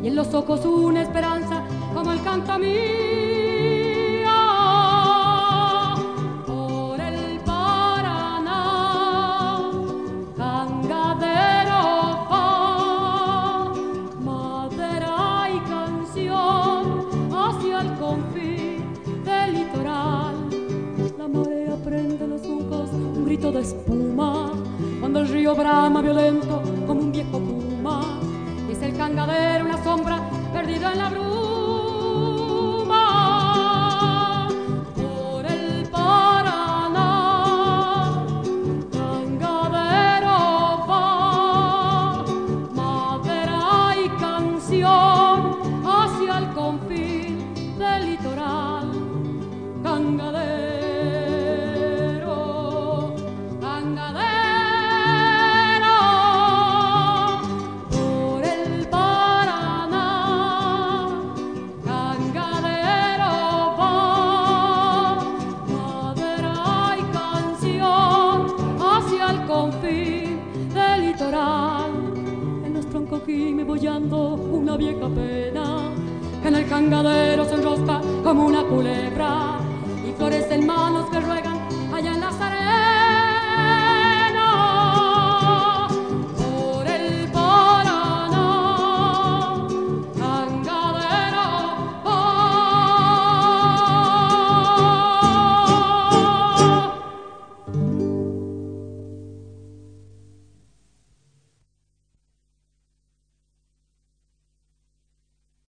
y en los ojos una esperanza como el canto mío. Por el Paraná, cangadero va, madera y canción hacia el confín del litoral. La marea prende los juncos, un grito de espuma, cuando el río brama violento como un viejo puma. Y es el cangadero una sombra perdida en la bruma. Por el Paraná, cangadero va, madera y canción hacia el confín del litoral. Cangadero, cangadero, por el Paraná, cangadero va, madera y canción hacia el confín del litoral. En los troncos gime bollando una vieja pena, que en el cangadero se enrosca como una culebra, y flores en manos que ruegan allá en las arenas.